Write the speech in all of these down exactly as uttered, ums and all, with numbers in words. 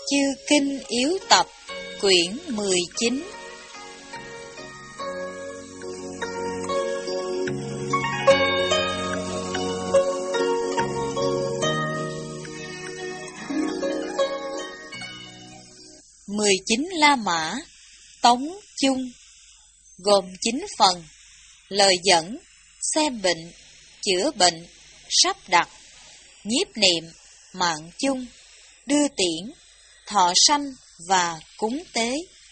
Chư Kinh Yếu Tập, quyển mười chín. Mười chín La Mã, Tống Chung, gồm chín phần: lời dẫn, xem bệnh, chữa bệnh, sắp đặt, nhiếp niệm, mạng chung, đưa tiễn, thọ sanh và cúng tế.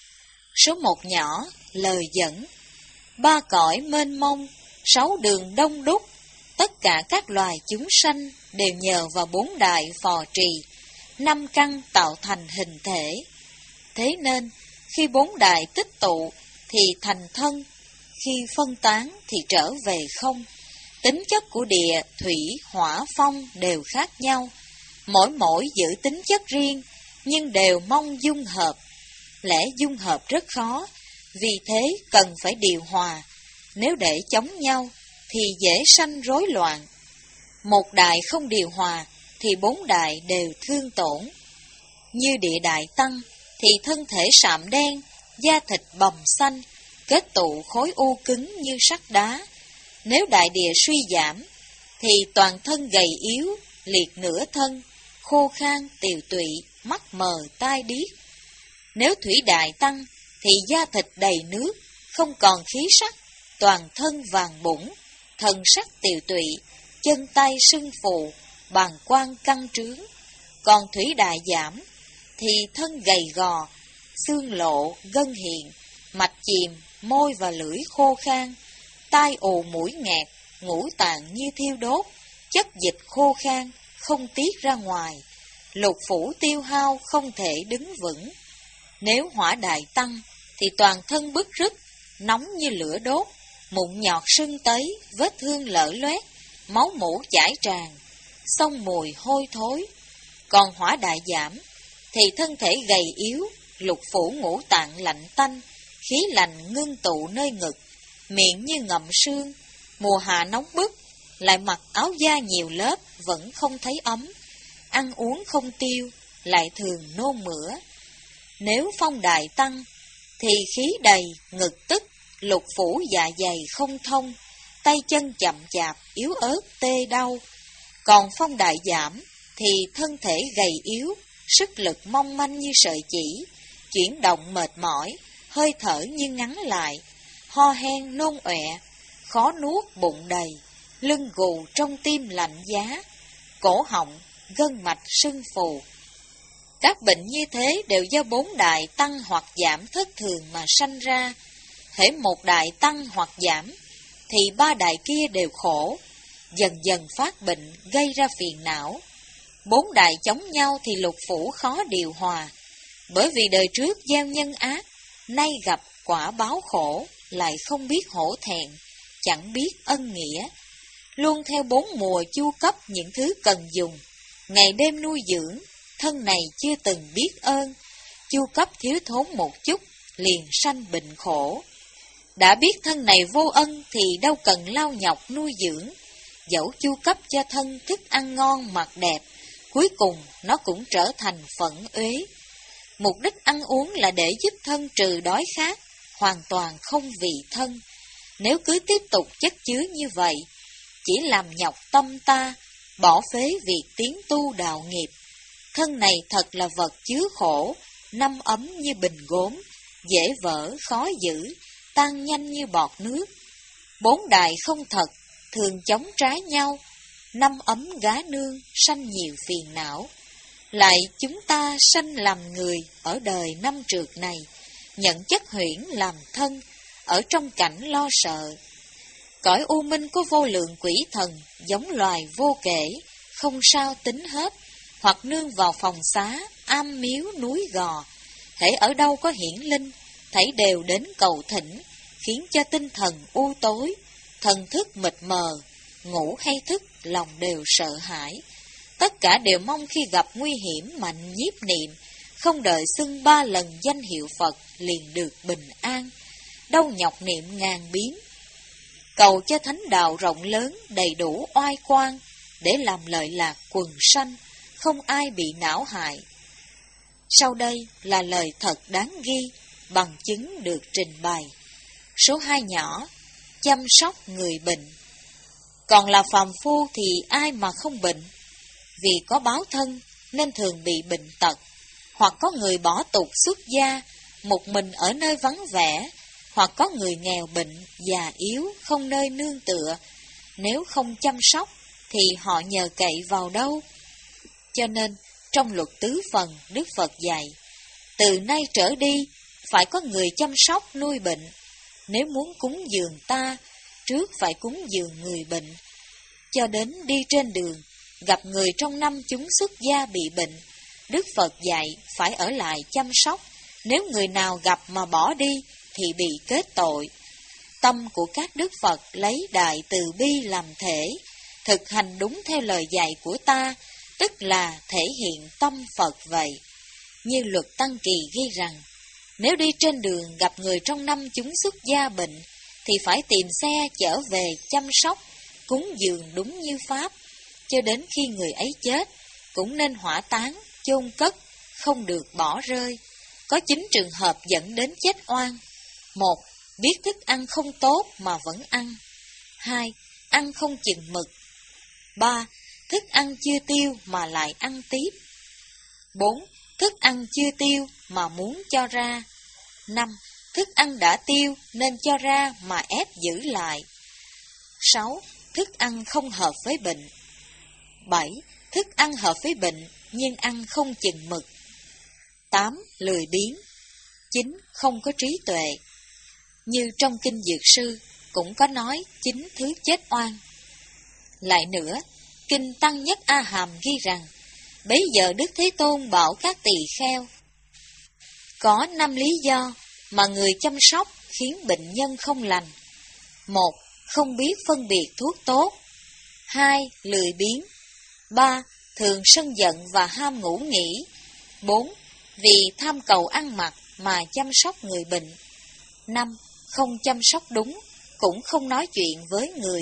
Số một nhỏ, lời dẫn. Ba cõi mênh mông, sáu đường đông đúc, tất cả các loài chúng sanh đều nhờ vào bốn đại phò trì, năm căn tạo thành hình thể. Thế nên, khi bốn đại tích tụ thì thành thân, khi phân tán thì trở về không. Tính chất của địa, thủy, hỏa, phong đều khác nhau, mỗi mỗi giữ tính chất riêng, nhưng đều mong dung hợp. Lẽ dung hợp rất khó, vì thế cần phải điều hòa. Nếu để chống nhau thì dễ sanh rối loạn. Một đại không điều hòa thì bốn đại đều thương tổn. Như địa đại tăng thì thân thể sạm đen, da thịt bầm xanh, kết tụ khối u cứng như sắt đá. Nếu đại địa suy giảm thì toàn thân gầy yếu, liệt nửa thân, khô khan, tiều tụy, mắt mờ, tai điếc. Nếu thủy đại tăng thì da thịt đầy nước, không còn khí sắc, toàn thân vàng bụng, thần sắc tiều tụy, chân tay sưng phù, bàng quang căng trướng. Còn thủy đại giảm thì thân gầy gò, xương lộ, gân hiện, mạch chìm, môi và lưỡi khô khan, tai ù mũi nghẹt, ngũ tạng như thiêu đốt, chất dịch khô khan, không tiết ra ngoài, lục phủ tiêu hao, không thể đứng vững. Nếu hỏa đại tăng thì toàn thân bứt rứt, nóng như lửa đốt, mụn nhọt sưng tấy, vết thương lở loét, máu mủ chảy tràn, xông mùi hôi thối. Còn hỏa đại giảm thì thân thể gầy yếu, lục phủ ngũ tạng lạnh tanh, khí lạnh ngưng tụ nơi ngực, miệng như ngậm sương. Mùa hạ nóng bức, lại mặc áo da nhiều lớp vẫn không thấy ấm, ăn uống không tiêu, lại thường nôn mửa. Nếu phong đại tăng thì khí đầy, ngực tức, lục phủ dạ dày không thông, tay chân chậm chạp, yếu ớt, tê đau. Còn phong đại giảm thì thân thể gầy yếu, sức lực mong manh như sợi chỉ, chuyển động mệt mỏi, hơi thở như ngắn lại, ho hen nôn ọe, khó nuốt, bụng đầy, lưng gù trong tim lạnh giá, cổ họng, gân mạch sưng phù. Các bệnh như thế đều do bốn đại tăng hoặc giảm thất thường mà sanh ra. Hễ một đại tăng hoặc giảm thì ba đại kia đều khổ, dần dần phát bệnh gây ra phiền não. Bốn đại chống nhau thì lục phủ khó điều hòa, bởi vì đời trước gieo nhân ác, nay gặp quả báo khổ, lại không biết hổ thẹn, chẳng biết ân nghĩa. Luôn theo bốn mùa chu cấp những thứ cần dùng, ngày đêm nuôi dưỡng, thân này chưa từng biết ơn, chu cấp thiếu thốn một chút, liền sanh bệnh khổ. Đã biết thân này vô ân thì đâu cần lao nhọc nuôi dưỡng, dẫu chu cấp cho thân thức ăn ngon mặc đẹp, cuối cùng nó cũng trở thành phẫn uế. Mục đích ăn uống là để giúp thân trừ đói khát, hoàn toàn không vì thân. Nếu cứ tiếp tục chất chứa như vậy, chỉ làm nhọc tâm ta, bỏ phế việc tiến tu đạo nghiệp. Thân này thật là vật chứa khổ, năm ấm như bình gốm, dễ vỡ, khó giữ, tan nhanh như bọt nước. Bốn đại không thật, thường chống trái nhau, năm ấm gá nương, sanh nhiều phiền não. Lại chúng ta sanh làm người ở đời năm trượt này, nhận chất huyễn làm thân, ở trong cảnh lo sợ. Cõi u minh có vô lượng quỷ thần, giống loài vô kể, không sao tính hết, hoặc nương vào phòng xá, am miếu, núi gò. Hễ ở đâu có hiển linh, thảy đều đến cầu thỉnh, khiến cho tinh thần u tối, thần thức mịt mờ, ngủ hay thức, lòng đều sợ hãi. Tất cả đều mong khi gặp nguy hiểm mà nhiếp niệm, không đợi xưng ba lần danh hiệu Phật liền được bình an, đâu nhọc niệm ngàn biến. Cầu cho thánh đạo rộng lớn đầy đủ oai quang, để làm lợi lạc quần sanh, không ai bị não hại. Sau đây là lời thật đáng ghi, bằng chứng được trình bày. Số hai nhỏ, chăm sóc người bệnh. Còn là phàm phu thì ai mà không bệnh? Vì có báo thân nên thường bị bệnh tật, hoặc có người bỏ tục xuất gia, một mình ở nơi vắng vẻ, hoặc có người nghèo bệnh, già yếu, không nơi nương tựa. Nếu không chăm sóc thì họ nhờ cậy vào đâu? Cho nên, trong luật tứ phần, Đức Phật dạy, từ nay trở đi, phải có người chăm sóc nuôi bệnh. Nếu muốn cúng dường ta, trước phải cúng dường người bệnh. Cho đến đi trên đường, gặp người trong năm chúng xuất gia bị bệnh, Đức Phật dạy phải ở lại chăm sóc. Nếu người nào gặp mà bỏ đi, thì bị kết tội. Tâm của các Đức Phật lấy đại từ bi làm thể, thực hành đúng theo lời dạy của ta, tức là thể hiện tâm Phật vậy. Như luật Tăng Kỳ ghi rằng, nếu đi trên đường gặp người trong năm chúng xuất gia bệnh, thì phải tìm xe chở về chăm sóc, cúng dường đúng như Pháp, cho đến khi người ấy chết, cũng nên hỏa táng, chôn cất, không được bỏ rơi. Có chín trường hợp dẫn đến chết oan. Một, biết thức ăn không tốt mà vẫn ăn. Hai, ăn không chừng mực. Ba, thức ăn chưa tiêu mà lại ăn tiếp. Bốn, thức ăn chưa tiêu mà muốn cho ra. Năm, thức ăn đã tiêu nên cho ra mà ép giữ lại. Sáu, thức ăn không hợp với bệnh. Bảy, thức ăn hợp với bệnh nhưng ăn không chừng mực. Tám, lười biếng. Chín, không có trí tuệ. Như trong Kinh Dược Sư cũng có nói chín thứ chết oan. Lại nữa, Kinh Tăng Nhất A Hàm ghi rằng, bấy giờ Đức Thế Tôn bảo các tỳ kheo, có năm lý do mà người chăm sóc khiến bệnh nhân không lành. Một, không biết phân biệt thuốc tốt. Hai, lười biếng. Ba, thường sân giận và ham ngủ nghỉ. Bốn, vì tham cầu ăn mặc mà chăm sóc người bệnh. Năm, không chăm sóc đúng, cũng không nói chuyện với người.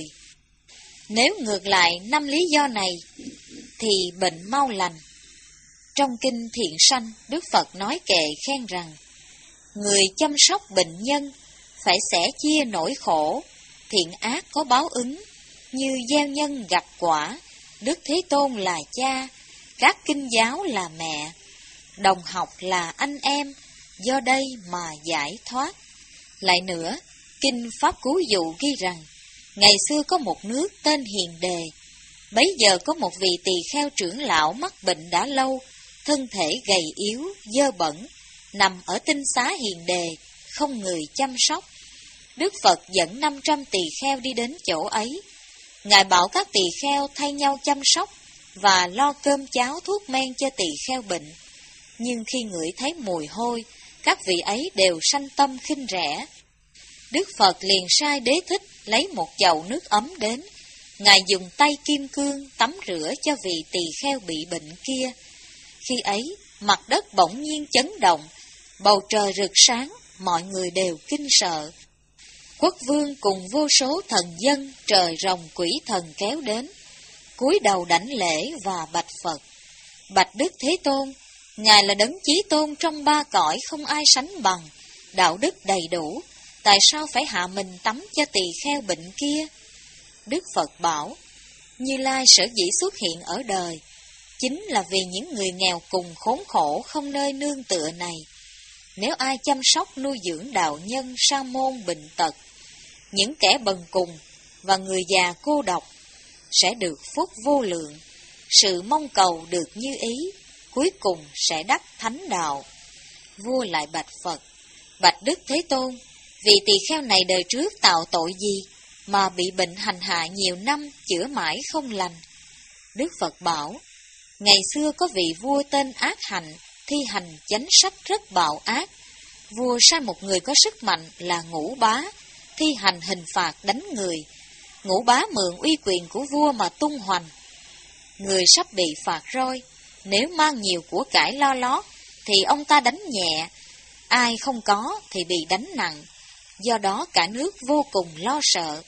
Nếu ngược lại năm lý do này, thì bệnh mau lành. Trong Kinh Thiện Sanh, Đức Phật nói kệ khen rằng, người chăm sóc bệnh nhân phải sẻ chia nỗi khổ, thiện ác có báo ứng, như gieo nhân gặt quả, Đức Thế Tôn là cha, các kinh giáo là mẹ, đồng học là anh em, do đây mà giải thoát. Lại nữa, Kinh Pháp Cú Dụ ghi rằng, ngày xưa có một nước tên Hiền Đề, bấy giờ có một vị tỳ kheo trưởng lão mắc bệnh đã lâu, thân thể gầy yếu, dơ bẩn, nằm ở tinh xá Hiền Đề, không người chăm sóc. Đức Phật dẫn năm trăm tỳ kheo đi đến chỗ ấy. Ngài bảo các tỳ kheo thay nhau chăm sóc và lo cơm cháo thuốc men cho tỳ kheo bệnh. Nhưng khi ngửi thấy mùi hôi, các vị ấy đều sanh tâm khinh rẻ. Đức Phật liền sai Đế Thích lấy một chậu nước ấm đến. Ngài dùng tay kim cương tắm rửa cho vị tỳ kheo bị bệnh kia. Khi ấy, mặt đất bỗng nhiên chấn động, bầu trời rực sáng, mọi người đều kinh sợ. Quốc vương cùng vô số thần dân, trời rồng quỷ thần kéo đến, cúi đầu đảnh lễ và bạch Phật. Bạch Đức Thế Tôn, Ngài là đấng chí tôn trong ba cõi không ai sánh bằng, đạo đức đầy đủ, tại sao phải hạ mình tắm cho tỳ kheo bệnh kia? Đức Phật bảo, Như Lai sở dĩ xuất hiện ở đời, chính là vì những người nghèo cùng khốn khổ không nơi nương tựa này. Nếu ai chăm sóc nuôi dưỡng đạo nhân sa môn bệnh tật, những kẻ bần cùng và người già cô độc, sẽ được phúc vô lượng, sự mong cầu được như ý, cuối cùng sẽ đắc thánh đạo. Vua lại bạch Phật, bạch Đức Thế Tôn, vị tỳ kheo này đời trước tạo tội gì mà bị bệnh hành hạ nhiều năm chữa mãi không lành? Đức Phật bảo, ngày xưa có vị vua tên Ác Hạnh thi hành chánh sách rất bạo ác. Vua sai một người có sức mạnh là Ngũ Bá thi hành hình phạt đánh người. Ngũ Bá mượn uy quyền của vua mà tung hoành. Người sắp bị phạt roi, nếu mang nhiều của cải lo lót thì ông ta đánh nhẹ, ai không có thì bị đánh nặng. Do đó cả nước vô cùng lo sợ.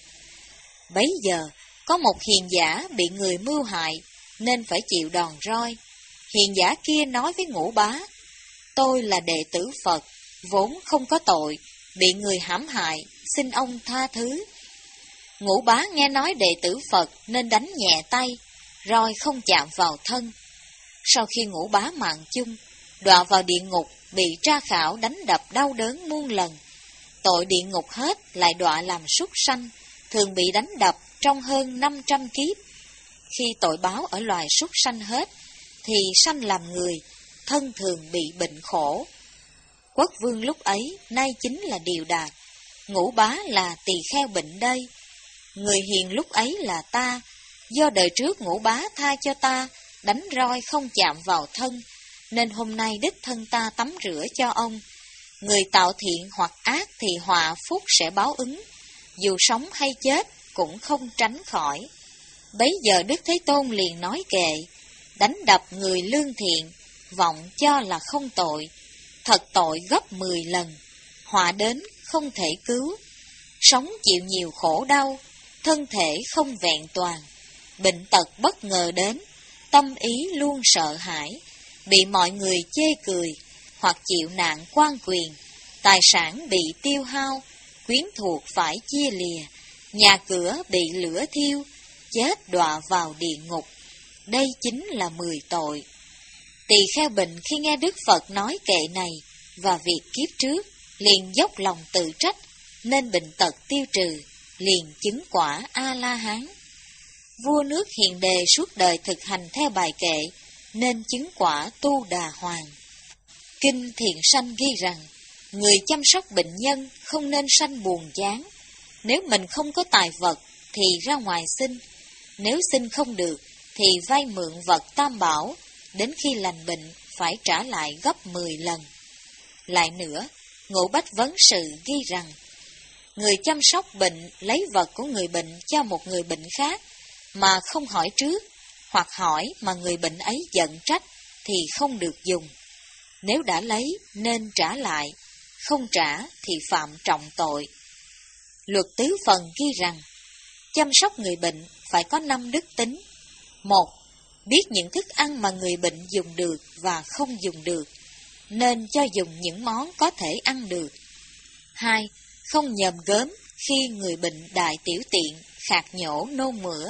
Bấy giờ có một hiền giả bị người mưu hại nên phải chịu đòn roi. Hiền giả kia nói với Ngũ Bá, tôi là đệ tử Phật, vốn không có tội, bị người hãm hại, xin ông tha thứ. Ngũ Bá nghe nói đệ tử Phật nên đánh nhẹ tay, roi không chạm vào thân. Sau khi Ngũ Bá mạng chung, đọa vào địa ngục, bị tra khảo đánh đập đau đớn muôn lần. Tội địa ngục hết lại đọa làm súc sanh, thường bị đánh đập trong hơn năm trăm kiếp. Khi tội báo ở loài súc sanh hết, thì sanh làm người, thân thường bị bệnh khổ. Quốc vương lúc ấy nay chính là Điều Đạt, Ngũ Bá là Tỳ Kheo bệnh đây. Người hiền lúc ấy là ta, do đời trước Ngũ Bá tha cho ta, đánh roi không chạm vào thân, nên hôm nay đích thân ta tắm rửa cho ông. Người tạo thiện hoặc ác thì họa phúc sẽ báo ứng, dù sống hay chết cũng không tránh khỏi. Bấy giờ Đức Thế Tôn liền nói kệ, đánh đập người lương thiện, vọng cho là không tội, thật tội gấp mười lần, họa đến không thể cứu, sống chịu nhiều khổ đau, thân thể không vẹn toàn, bệnh tật bất ngờ đến, tâm ý luôn sợ hãi, bị mọi người chê cười, hoặc chịu nạn quan quyền, tài sản bị tiêu hao, quyến thuộc phải chia lìa, nhà cửa bị lửa thiêu, chết đọa vào địa ngục. Đây chính là mười tội. Tỳ Kheo bệnh khi nghe Đức Phật nói kệ này và việc kiếp trước, liền dốc lòng tự trách, nên bệnh tật tiêu trừ, liền chứng quả A-la-hán. Vua nước Hiền Đề suốt đời thực hành theo bài kệ, nên chứng quả Tu Đà Hoàng. Kinh Thiện Sanh ghi rằng, người chăm sóc bệnh nhân không nên sanh buồn chán. Nếu mình không có tài vật thì ra ngoài xin, nếu xin không được thì vay mượn vật tam bảo, đến khi lành bệnh phải trả lại gấp mười lần. Lại nữa, Ngũ Bách Vấn Sự ghi rằng, người chăm sóc bệnh lấy vật của người bệnh cho một người bệnh khác mà không hỏi trước, hoặc hỏi mà người bệnh ấy giận trách thì không được dùng. Nếu đã lấy nên trả lại, không trả thì phạm trọng tội. Luật tứ phần ghi rằng, chăm sóc người bệnh phải có năm đức tính. Một, biết những thức ăn mà người bệnh dùng được và không dùng được, nên cho dùng những món có thể ăn được. Hai, không nhòm gớm khi người bệnh đại tiểu tiện, khạc nhổ nôn mửa.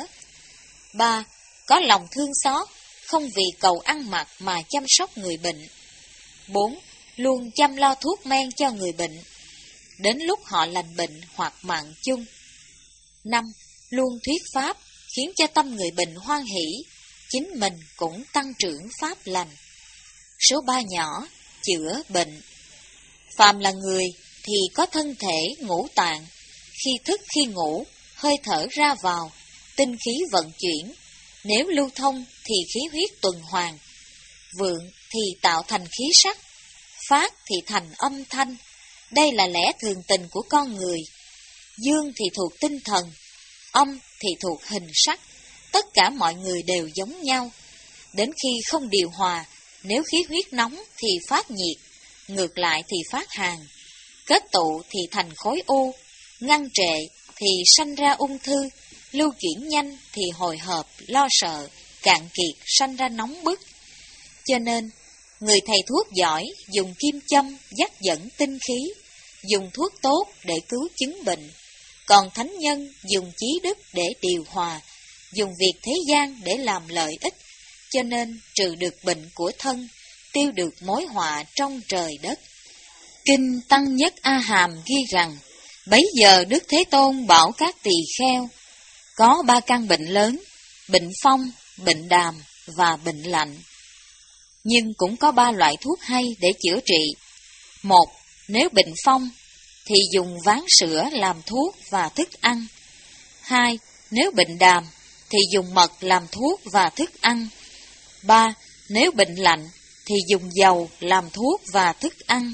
Ba, có lòng thương xót, không vì cầu ăn mặc mà chăm sóc người bệnh. Bốn, luôn chăm lo thuốc men cho người bệnh, đến lúc họ lành bệnh hoặc mạng chung. Năm, luôn thuyết pháp, khiến cho tâm người bệnh hoan hỷ, chính mình cũng tăng trưởng pháp lành. Số ba nhỏ, chữa bệnh. Phàm là người thì có thân thể ngũ tạng, khi thức khi ngủ, hơi thở ra vào, tinh khí vận chuyển. Nếu lưu thông thì khí huyết tuần hoàn, vượng thì tạo thành khí sắc, phát thì thành âm thanh. Đây là lẽ thường tình của con người. Dương thì thuộc tinh thần, âm thì thuộc hình sắc. Tất cả mọi người đều giống nhau. Đến khi không điều hòa, nếu khí huyết nóng thì phát nhiệt, ngược lại thì phát hàn. Kết tụ thì thành khối u, ngăn trệ thì sanh ra ung thư, lưu chuyển nhanh thì hồi hộp, lo sợ, cạn kiệt sanh ra nóng bức. Cho nên, người thầy thuốc giỏi dùng kim châm dắt dẫn tinh khí, dùng thuốc tốt để cứu chứng bệnh. Còn thánh nhân dùng trí đức để điều hòa, dùng việc thế gian để làm lợi ích, cho nên trừ được bệnh của thân, tiêu được mối họa trong trời đất. Kinh Tăng Nhất A Hàm ghi rằng, bấy giờ Đức Thế Tôn bảo các tỳ kheo, có ba căn bệnh lớn, bệnh phong, bệnh đàm và bệnh lạnh. Nhưng cũng có ba loại thuốc hay để chữa trị. Một, nếu bệnh phong thì dùng ván sữa làm thuốc và thức ăn. Hai, nếu bệnh đàm thì dùng mật làm thuốc và thức ăn. Ba, nếu bệnh lạnh thì dùng dầu làm thuốc và thức ăn.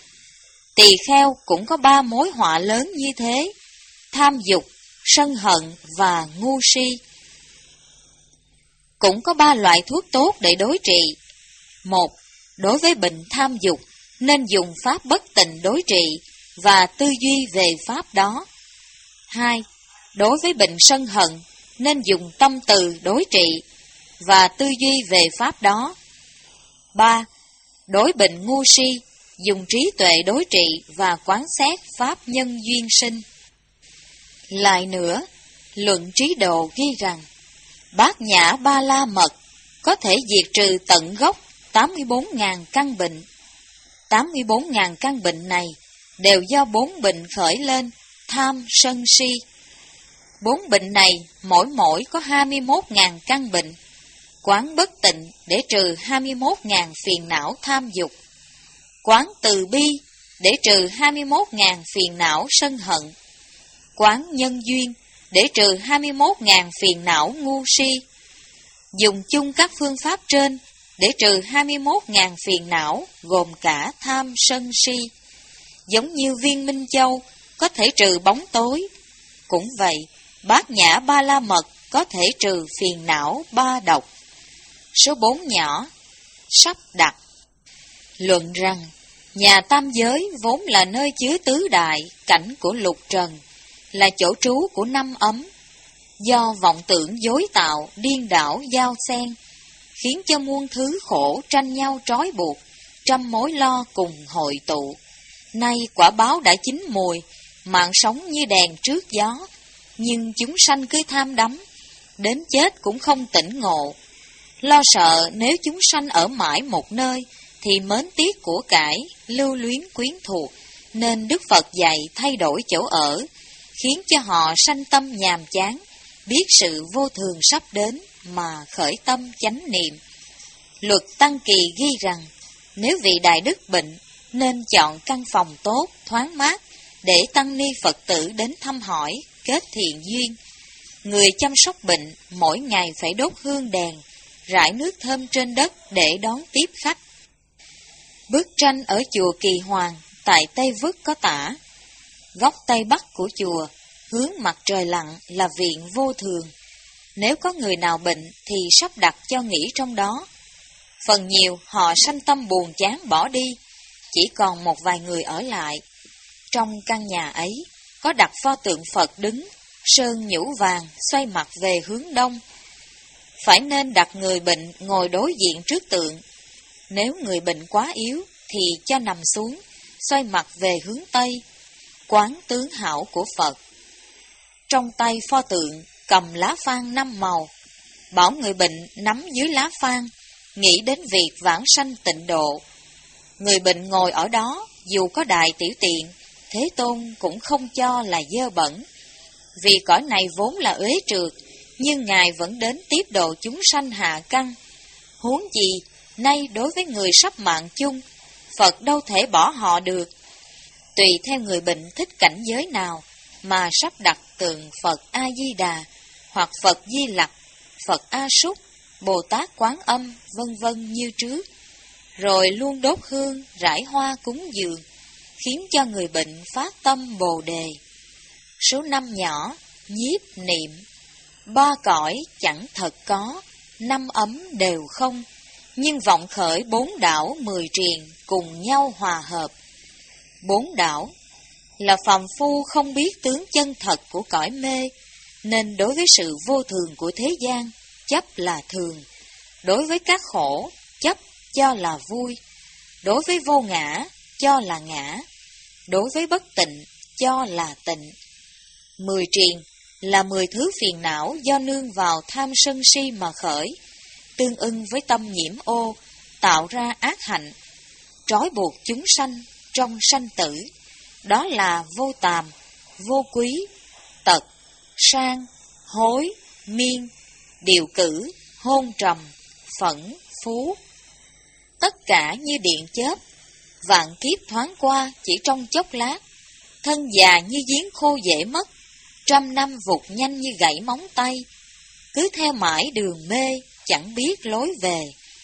Tỳ kheo cũng có ba mối họa lớn như thế: tham dục, sân hận và ngu si. Cũng có ba loại thuốc tốt để đối trị. Một, đối với bệnh tham dục nên dùng pháp bất tịnh đối trị và tư duy về pháp đó. Hai, đối với bệnh sân hận nên dùng tâm từ đối trị và tư duy về pháp đó. Ba, Đối bệnh ngu si, dùng trí tuệ đối trị và quán xét pháp nhân duyên sinh. Lại nữa, luận trí độ ghi rằng, Bát Nhã Ba La Mật có thể diệt trừ tận gốc tám mươi bốn nghìn căn bệnh. tám mươi bốn nghìn căn bệnh này đều do bốn bệnh khởi lên, tham, sân, si. Bốn bệnh này mỗi mỗi có hai mươi mốt nghìn căn bệnh. Quán bất tịnh để trừ hai mươi mốt nghìn phiền não tham dục. Quán từ bi để trừ hai mươi mốt nghìn phiền não sân hận. Quán nhân duyên để trừ hai mươi mốt nghìn phiền não ngu si. Dùng chung các phương pháp trên để trừ hai mươi mốt nghìn phiền não gồm cả tham sân si. Giống như viên minh châu có thể trừ bóng tối, cũng vậy, Bát Nhã Ba La Mật có thể trừ phiền não ba độc. Số bốn nhỏ, sắp đặt. Luận rằng, nhà tam giới vốn là nơi chứa tứ đại, cảnh của lục trần, là chỗ trú của năm ấm. Do vọng tưởng dối tạo, điên đảo, giao xen, khiến cho muôn thứ khổ tranh nhau trói buộc, trăm mối lo cùng hội tụ. Nay quả báo đã chín mùi, mạng sống như đèn trước gió, nhưng chúng sanh cứ tham đắm, đến chết cũng không tỉnh ngộ. Lo sợ nếu chúng sanh ở mãi một nơi, thì mến tiếc của cải, lưu luyến quyến thuộc, nên Đức Phật dạy thay đổi chỗ ở, khiến cho họ sanh tâm nhàm chán, biết sự vô thường sắp đến mà khởi tâm chánh niệm. Luật Tăng Kỳ ghi rằng, nếu vị đại đức bệnh, nên chọn căn phòng tốt, thoáng mát, để tăng ni Phật tử đến thăm hỏi, kết thiện duyên. Người chăm sóc bệnh, mỗi ngày phải đốt hương đèn, rải nước thơm trên đất để đón tiếp khách. Bức tranh ở chùa Kỳ Hoàng, tại Tây Vức có tả, góc Tây Bắc của chùa, hướng mặt trời lặn là viện vô thường. Nếu có người nào bệnh thì sắp đặt cho nghỉ trong đó. Phần nhiều họ sanh tâm buồn chán bỏ đi, chỉ còn một vài người ở lại. Trong căn nhà ấy có đặt pho tượng Phật đứng, sơn nhũ vàng, xoay mặt về hướng đông. Phải nên đặt người bệnh ngồi đối diện trước tượng. Nếu người bệnh quá yếu thì cho nằm xuống, xoay mặt về hướng Tây, quán tướng hảo của Phật. Trong tay pho tượng cầm lá phan năm màu, bảo người bệnh nắm dưới lá phan, nghĩ đến việc vãng sanh tịnh độ. Người bệnh ngồi ở đó, dù có đại tiểu tiện, Thế Tôn cũng không cho là dơ bẩn. Vì cõi này vốn là uế trượt, nhưng Ngài vẫn đến tiếp độ chúng sanh hạ căn. Huống gì, nay đối với người sắp mạng chung, Phật đâu thể bỏ họ được. Tùy theo người bệnh thích cảnh giới nào, mà sắp đặt tượng Phật A-di-đà, hoặc Phật Di Lặc, Phật A-súc, Bồ Tát Quán Âm, vân vân như trước. Rồi luôn đốt hương, rải hoa cúng dường, khiến cho người bệnh phát tâm Bồ Đề. Số năm nhỏ, nhiếp niệm. Ba cõi chẳng thật có, năm ấm đều không, nhưng vọng khởi bốn đảo mười triền cùng nhau hòa hợp. Bốn đảo là phàm phu không biết tướng chân thật của cõi mê, nên đối với sự vô thường của thế gian, chấp là thường. Đối với các khổ, chấp cho là vui. Đối với vô ngã, cho là ngã. Đối với bất tịnh, cho là tịnh. Mười triền là mười thứ phiền não do nương vào tham sân si mà khởi, tương ưng với tâm nhiễm ô, tạo ra ác hạnh, trói buộc chúng sanh trong sanh tử. Đó là vô tàm, vô quý, tật, sang, hối, miên, điều cử, hôn trầm, phẫn, phú. Tất cả như điện chớp, vạn kiếp thoáng qua chỉ trong chốc lát, thân già như giếng khô dễ mất, trăm năm vụt nhanh như gãy móng tay, cứ theo mãi đường mê, chẳng biết lối về.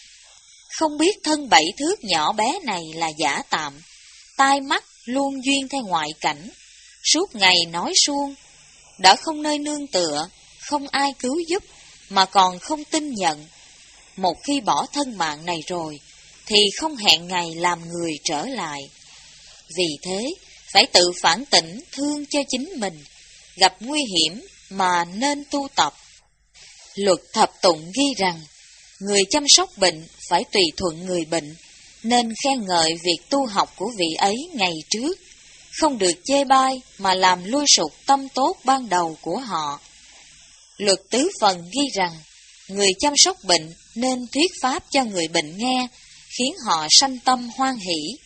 Không biết thân bảy thước nhỏ bé này là giả tạm, tai mắt luôn duyên theo ngoại cảnh, suốt ngày nói suông, đã không nơi nương tựa, không ai cứu giúp, mà còn không tin nhận. Một khi bỏ thân mạng này rồi, thì không hẹn ngày làm người trở lại. Vì thế, phải tự phản tỉnh thương cho chính mình, gặp nguy hiểm mà nên tu tập. Luật thập tụng ghi rằng, người chăm sóc bệnh phải tùy thuận người bệnh, nên khen ngợi việc tu học của vị ấy ngày trước, không được chê bai mà làm lui sụt tâm tốt ban đầu của họ. Luật tứ phần ghi rằng, người chăm sóc bệnh nên thuyết pháp cho người bệnh nghe, khiến họ sanh tâm hoan hỷ.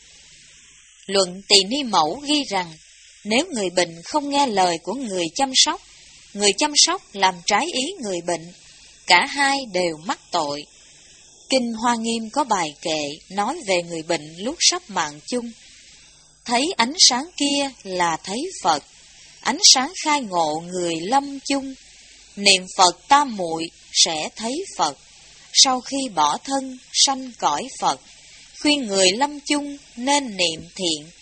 Luận Tỳ Ni Mẫu ghi rằng, nếu người bệnh không nghe lời của người chăm sóc, người chăm sóc làm trái ý người bệnh, cả hai đều mắc tội. Kinh Hoa Nghiêm có bài kệ nói về người bệnh lúc sắp mạng chung. Thấy ánh sáng kia là thấy Phật, ánh sáng khai ngộ người lâm chung. Niệm Phật tam muội sẽ thấy Phật, sau khi bỏ thân sanh cõi Phật. Khuyên người lâm chung nên niệm thiện,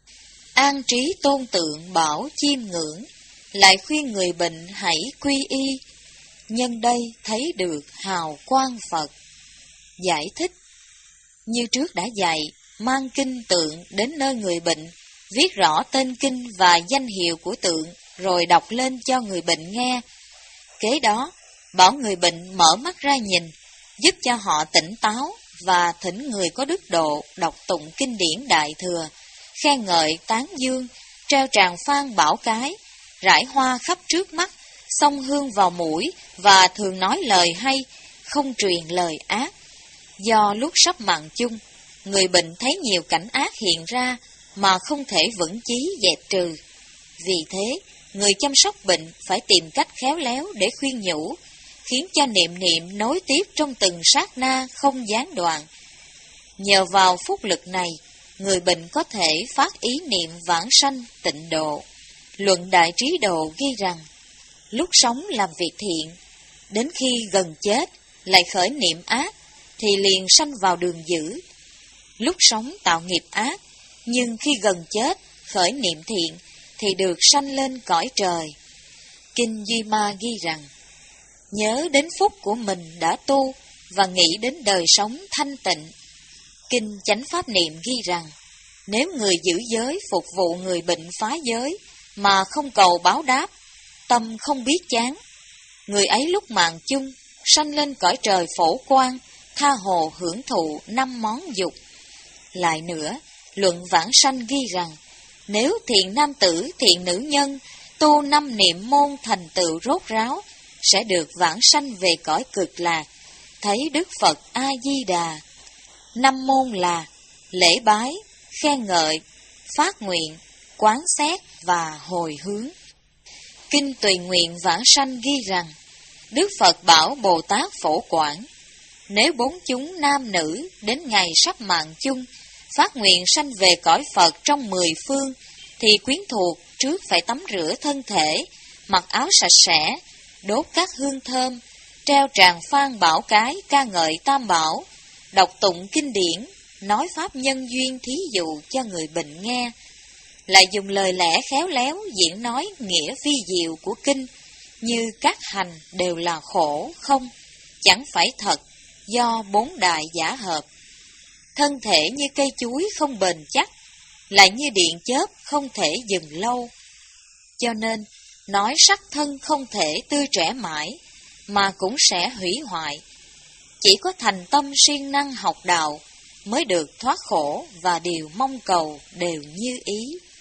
an trí tôn tượng bảo chiêm ngưỡng. Lại khuyên người bệnh hãy quy y, nhân đây thấy được hào quang Phật. Giải thích: như trước đã dạy, mang kinh tượng đến nơi người bệnh, viết rõ tên kinh và danh hiệu của tượng, rồi đọc lên cho người bệnh nghe. Kế đó, bảo người bệnh mở mắt ra nhìn, giúp cho họ tỉnh táo, và thỉnh người có đức độ đọc tụng kinh điển Đại Thừa, khen ngợi tán dương, treo tràng phan bảo cái, rải hoa khắp trước mắt, xông hương vào mũi, và thường nói lời hay, không truyền lời ác. Do lúc sắp mạng chung, người bệnh thấy nhiều cảnh ác hiện ra mà không thể vững chí dẹp trừ. Vì thế, người chăm sóc bệnh phải tìm cách khéo léo để khuyên nhủ, khiến cho niệm niệm nối tiếp trong từng sát na không gián đoạn. Nhờ vào phúc lực này, người bệnh có thể phát ý niệm vãng sanh tịnh độ. Luận Đại Trí Độ ghi rằng, lúc sống làm việc thiện, đến khi gần chết lại khởi niệm ác, thì liền sanh vào đường dữ. Lúc sống tạo nghiệp ác, nhưng khi gần chết khởi niệm thiện, thì được sanh lên cõi trời. Kinh Duy Ma ghi rằng, nhớ đến phúc của mình đã tu và nghĩ đến đời sống thanh tịnh. Kinh Chánh Pháp Niệm ghi rằng, nếu người giữ giới phục vụ người bệnh phá giới mà không cầu báo đáp, tâm không biết chán, người ấy lúc mạng chung sanh lên cõi trời phổ quang, tha hồ hưởng thụ năm món dục. Lại nữa, Luận Vãng Sanh ghi rằng, nếu thiện nam tử, thiện nữ nhân tu năm niệm môn thành tựu rốt ráo, sẽ được vãng sanh về cõi cực lạc, thấy Đức Phật A-di-đà. Năm môn là lễ bái, khen ngợi, phát nguyện, quán xét và hồi hướng. Kinh Tùy Nguyện Vãng Sanh ghi rằng, Đức Phật bảo Bồ Tát Phổ Quảng, nếu bốn chúng nam nữ đến ngày sắp mạng chung, phát nguyện sanh về cõi Phật trong mười phương, thì quyến thuộc trước phải tắm rửa thân thể, mặc áo sạch sẽ, đốt các hương thơm, treo tràng phan bảo cái ca ngợi Tam Bảo, đọc tụng kinh điển, nói pháp nhân duyên thí dụ cho người bệnh nghe. Lại dùng lời lẽ khéo léo diễn nói nghĩa vi diệu của kinh, như các hành đều là khổ không, chẳng phải thật, do bốn đại giả hợp. Thân thể như cây chuối không bền chắc, lại như điện chớp không thể dừng lâu. Cho nên, nói sắc thân không thể tươi trẻ mãi, mà cũng sẽ hủy hoại. Chỉ có thành tâm siêng năng học đạo mới được thoát khổ, và điều mong cầu đều như ý.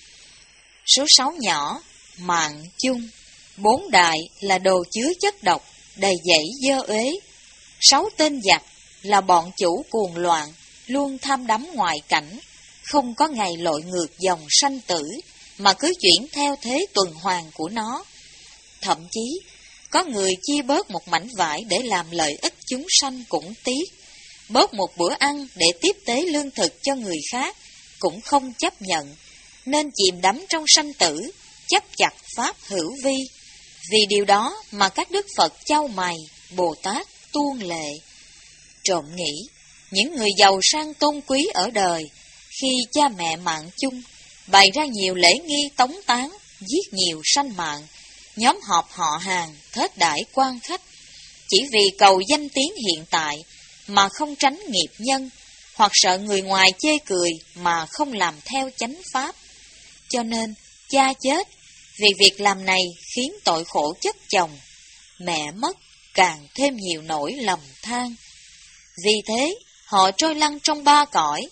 Số sáu nhỏ, mạng chung. Bốn đại là đồ chứa chất độc, đầy dẫy dơ uế. Sáu tên giặc là bọn chủ cuồng loạn, luôn tham đắm ngoại cảnh, không có ngày lội ngược dòng sanh tử, mà cứ chuyển theo thế tuần hoàn của nó. Thậm chí, có người chia bớt một mảnh vải để làm lợi ích chúng sanh cũng tiếc, bớt một bữa ăn để tiếp tế lương thực cho người khác cũng không chấp nhận, nên chìm đắm trong sanh tử, chấp chặt pháp hữu vi. Vì điều đó mà các đức Phật Châu Mày, Bồ Tát tuôn lệ. Trộm nghĩ, những người giàu sang tôn quý ở đời, khi cha mẹ mạng chung, bày ra nhiều lễ nghi tống tán, giết nhiều sanh mạng, nhóm họp họ hàng, thết đãi quan khách, chỉ vì cầu danh tiếng hiện tại mà không tránh nghiệp nhân, hoặc sợ người ngoài chê cười mà không làm theo chánh pháp. Cho nên, cha chết vì việc làm này khiến tội khổ chất chồng, mẹ mất càng thêm nhiều nỗi lầm than. Vì thế, họ trôi lăn trong ba cõi,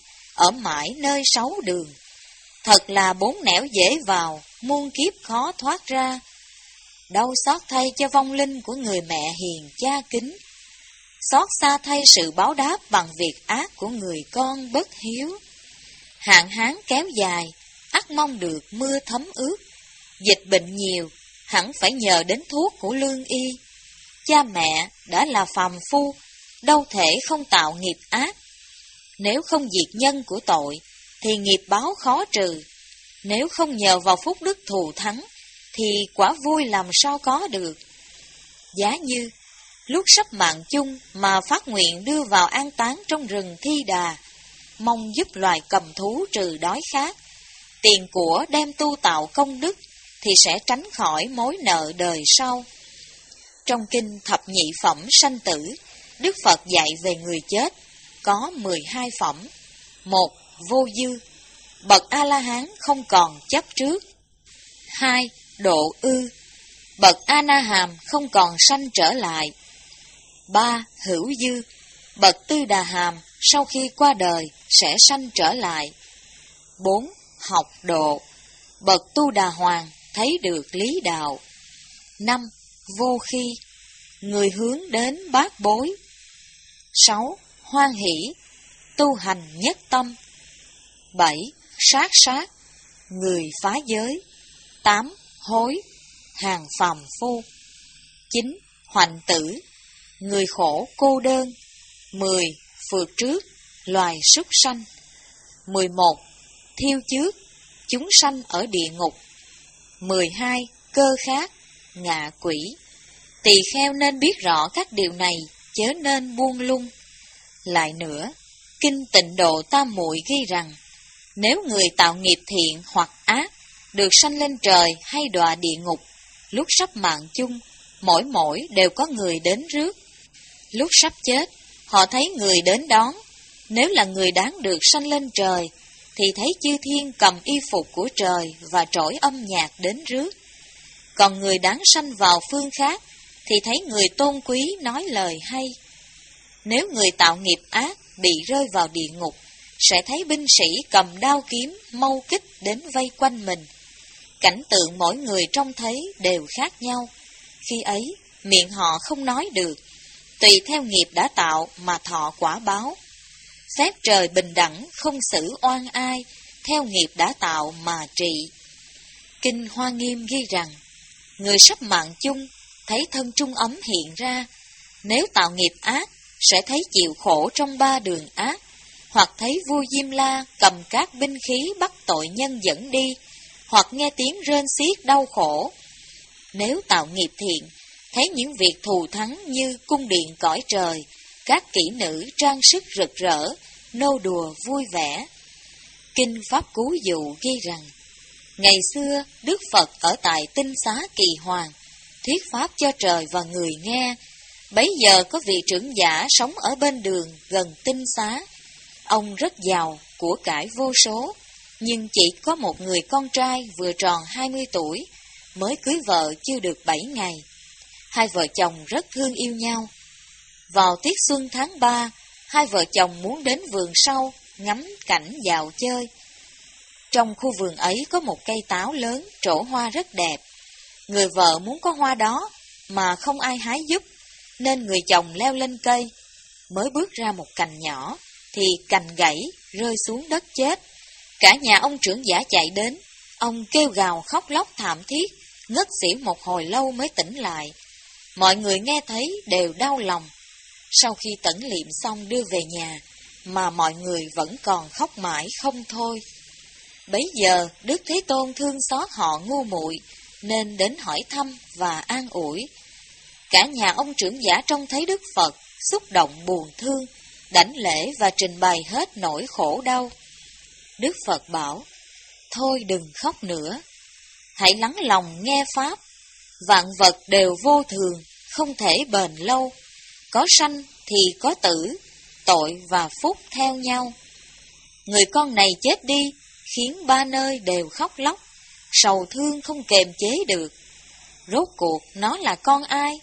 ở mãi nơi sáu đường. Thật là bốn nẻo dễ vào, muôn kiếp khó thoát ra. Đau xót thay cho vong linh của người mẹ hiền cha kính. Xót xa thay sự báo đáp bằng việc ác của người con bất hiếu. Hạn hán kéo dài, ắt mong được mưa thấm ướt. Dịch bệnh nhiều, hẳn phải nhờ đến thuốc của lương y. Cha mẹ đã là phàm phu, đâu thể không tạo nghiệp ác. Nếu không diệt nhân của tội, thì nghiệp báo khó trừ. Nếu không nhờ vào phúc đức thù thắng, thì quả vui làm sao có được. Giá như lúc sắp mạng chung mà phát nguyện đưa vào an táng trong rừng Thi Đà, mong giúp loài cầm thú trừ đói khát, tiền của đem tu tạo công đức, thì sẽ tránh khỏi mối nợ đời sau. Trong kinh Thập Nhị Phẩm Sanh Tử, Đức Phật dạy về người chết có mười hai phẩm. Một, vô dư, bậc A-la-hán không còn chấp trước. Hai, độ ư, bậc A-na-hàm không còn sanh trở lại. Ba, hữu dư, bậc Tư Đà Hàm sau khi qua đời sẽ sanh trở lại. Bốn, học độ, bậc Tu Đà Hoàng thấy được lý đạo. Năm, vô khi, người hướng đến bát bối. Sáu, hoan hỷ, tu hành nhất tâm. Bảy, sát sát, người phá giới. Tám, hối, hàng phàm phu. Chín, hoạnh tử, người khổ cô đơn. Mười, phượt trước, loài súc sanh. Mười một, thiêu trước, chúng sanh ở địa ngục. Mười hai, cơ khác, ngạ quỷ. Tỳ kheo nên biết rõ các điều này, chớ nên buông lung. Lại nữa, Kinh Tịnh Độ Tam Muội ghi rằng, nếu người tạo nghiệp thiện hoặc ác, được sanh lên trời hay đọa địa ngục, lúc sắp mạng chung, mỗi mỗi đều có người đến rước. Lúc sắp chết, họ thấy người đến đón. Nếu là người đáng được sanh lên trời, thì thấy chư thiên cầm y phục của trời và trỗi âm nhạc đến rước. Còn người đáng sanh vào phương khác, thì thấy người tôn quý nói lời hay. Nếu người tạo nghiệp ác bị rơi vào địa ngục, sẽ thấy binh sĩ cầm đao kiếm, mâu kích đến vây quanh mình. Cảnh tượng mỗi người trông thấy đều khác nhau. Khi ấy, miệng họ không nói được, tùy theo nghiệp đã tạo mà thọ quả báo. Phép trời bình đẳng không xử oan ai, theo nghiệp đã tạo mà trị. Kinh Hoa Nghiêm ghi rằng, người sắp mạng chung, thấy thân trung ấm hiện ra. Nếu tạo nghiệp ác, sẽ thấy chịu khổ trong ba đường ác, hoặc thấy vua Diêm La cầm các binh khí bắt tội nhân dẫn đi, hoặc nghe tiếng rên xiết đau khổ. Nếu tạo nghiệp thiện, thấy những việc thù thắng như cung điện cõi trời, các kỹ nữ trang sức rực rỡ, nô đùa vui vẻ. Kinh Pháp Cú Dụ ghi rằng, ngày xưa Đức Phật ở tại Tinh Xá Kỳ Hoàng, thuyết pháp cho trời và người nghe. Bấy giờ có vị trưởng giả sống ở bên đường gần Tinh Xá. Ông rất giàu, của cải vô số, nhưng chỉ có một người con trai vừa tròn hai mươi tuổi, mới cưới vợ chưa được bảy ngày. Hai vợ chồng rất thương yêu nhau. Vào tiết xuân tháng ba, hai vợ chồng muốn đến vườn sau, ngắm cảnh dạo chơi. Trong khu vườn ấy có một cây táo lớn, trổ hoa rất đẹp. Người vợ muốn có hoa đó, mà không ai hái giúp, nên người chồng leo lên cây. Mới bước ra một cành nhỏ, thì cành gãy, rơi xuống đất chết. Cả nhà ông trưởng giả chạy đến, ông kêu gào khóc lóc thảm thiết, ngất xỉu một hồi lâu mới tỉnh lại. Mọi người nghe thấy đều đau lòng. Sau khi tẩn liệm xong đưa về nhà, mà mọi người vẫn còn khóc mãi không thôi. Bấy giờ Đức Thế Tôn thương xót họ ngu muội, nên đến hỏi thăm và an ủi. Cả nhà ông trưởng giả trông thấy Đức Phật, xúc động buồn thương, đảnh lễ và trình bày hết nỗi khổ đau. Đức Phật bảo, thôi đừng khóc nữa, hãy lắng lòng nghe Pháp. Vạn vật đều vô thường, không thể bền lâu. Có sanh thì có tử, tội và phúc theo nhau. Người con này chết đi, khiến ba nơi đều khóc lóc, sầu thương không kềm chế được. Rốt cuộc nó là con ai?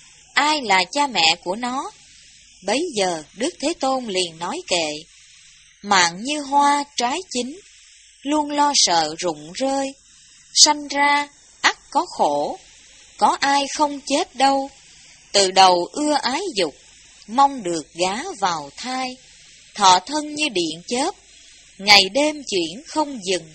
Ai là cha mẹ của nó? Bấy giờ Đức Thế Tôn liền nói kệ, Mạng như hoa trái chín, luôn lo sợ rụng rơi. Sanh ra ắt có khổ, có ai không chết đâu. Từ đầu ưa ái dục, mong được gá vào thai. Thọ thân như điện chớp, ngày đêm chuyển không dừng.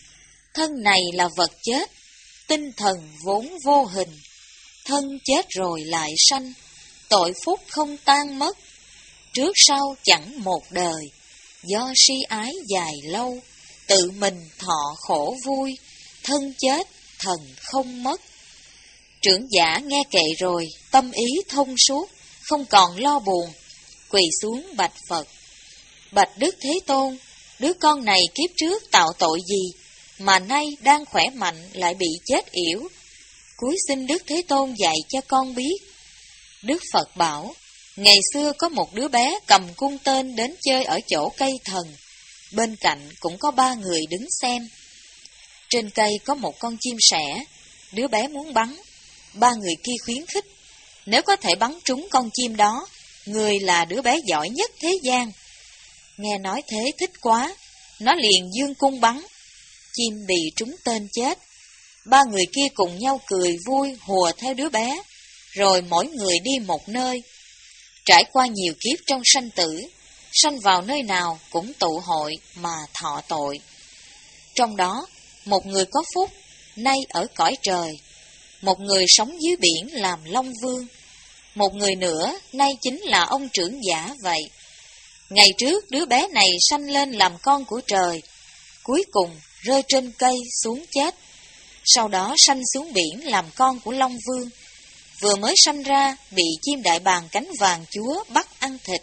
Thân này là vật chết, tinh thần vốn vô hình. Thân chết rồi lại sanh, tội phúc không tan mất. Trước sau chẳng một đời, do si ái dài lâu. Tự mình thọ khổ vui, thân chết thần không mất. Trưởng giả nghe kệ rồi, tâm ý thông suốt, không còn lo buồn, quỳ xuống bạch Phật. Bạch Đức Thế Tôn, đứa con này kiếp trước tạo tội gì, mà nay đang khỏe mạnh lại bị chết yểu? Cúi xin Đức Thế Tôn dạy cho con biết. Đức Phật bảo, ngày xưa có một đứa bé cầm cung tên đến chơi ở chỗ cây thần. Bên cạnh cũng có ba người đứng xem. Trên cây có một con chim sẻ, đứa bé muốn bắn. Ba người kia khuyến khích, nếu có thể bắn trúng con chim đó, người là đứa bé giỏi nhất thế gian. Nghe nói thế thích quá, nó liền giương cung bắn. Chim bị trúng tên chết. Ba người kia cùng nhau cười vui hùa theo đứa bé, rồi mỗi người đi một nơi. Trải qua nhiều kiếp trong sanh tử, sanh vào nơi nào cũng tụ hội mà thọ tội. Trong đó, một người có phúc, nay ở cõi trời. Một người sống dưới biển làm Long Vương. Một người nữa, nay chính là ông trưởng giả vậy. Ngày trước đứa bé này sanh lên làm con của trời, cuối cùng rơi trên cây xuống chết. Sau đó sanh xuống biển làm con của Long Vương. Vừa mới sanh ra bị chim đại bàng cánh vàng chúa bắt ăn thịt.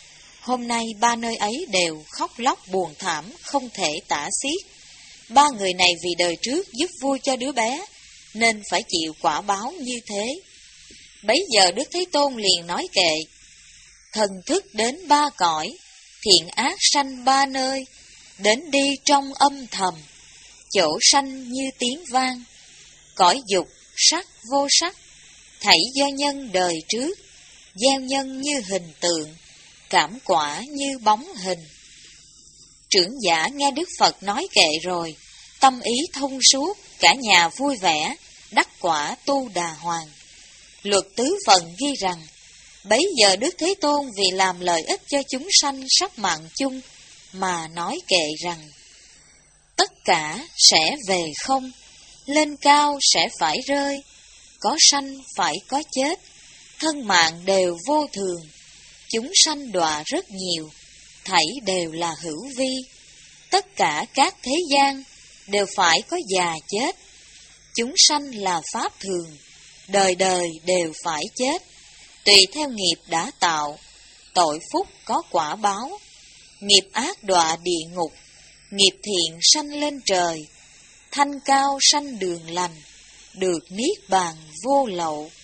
Hôm nay ba nơi ấy đều khóc lóc buồn thảm không thể tả xiết. Ba người này vì đời trước giúp vui cho đứa bé, nên phải chịu quả báo như thế. Bấy giờ Đức Thế Tôn liền nói kệ, thần thức đến ba cõi, thiện ác sanh ba nơi, đến đi trong âm thầm, chỗ sanh như tiếng vang. Cõi dục, sắc vô sắc, thảy do nhân đời trước, gieo nhân như hình tượng, cảm quả như bóng hình. Trưởng giả nghe Đức Phật nói kệ rồi, tâm ý thông suốt, cả nhà vui vẻ, đắc quả tu đà hoàng. Luật tứ phần ghi rằng, bấy giờ Đức Thế Tôn vì làm lợi ích cho chúng sanh sắp mạng chung, mà nói kệ rằng, tất cả sẽ về không, lên cao sẽ phải rơi, có sanh phải có chết, thân mạng đều vô thường, chúng sanh đọa rất nhiều, thảy đều là hữu vi, tất cả các thế gian đều phải có già chết, chúng sanh là pháp thường, đời đời đều phải chết, tùy theo nghiệp đã tạo, tội phúc có quả báo, nghiệp ác đọa địa ngục, nghiệp thiện sanh lên trời, thanh cao sanh đường lành, được niết bàn vô lậu.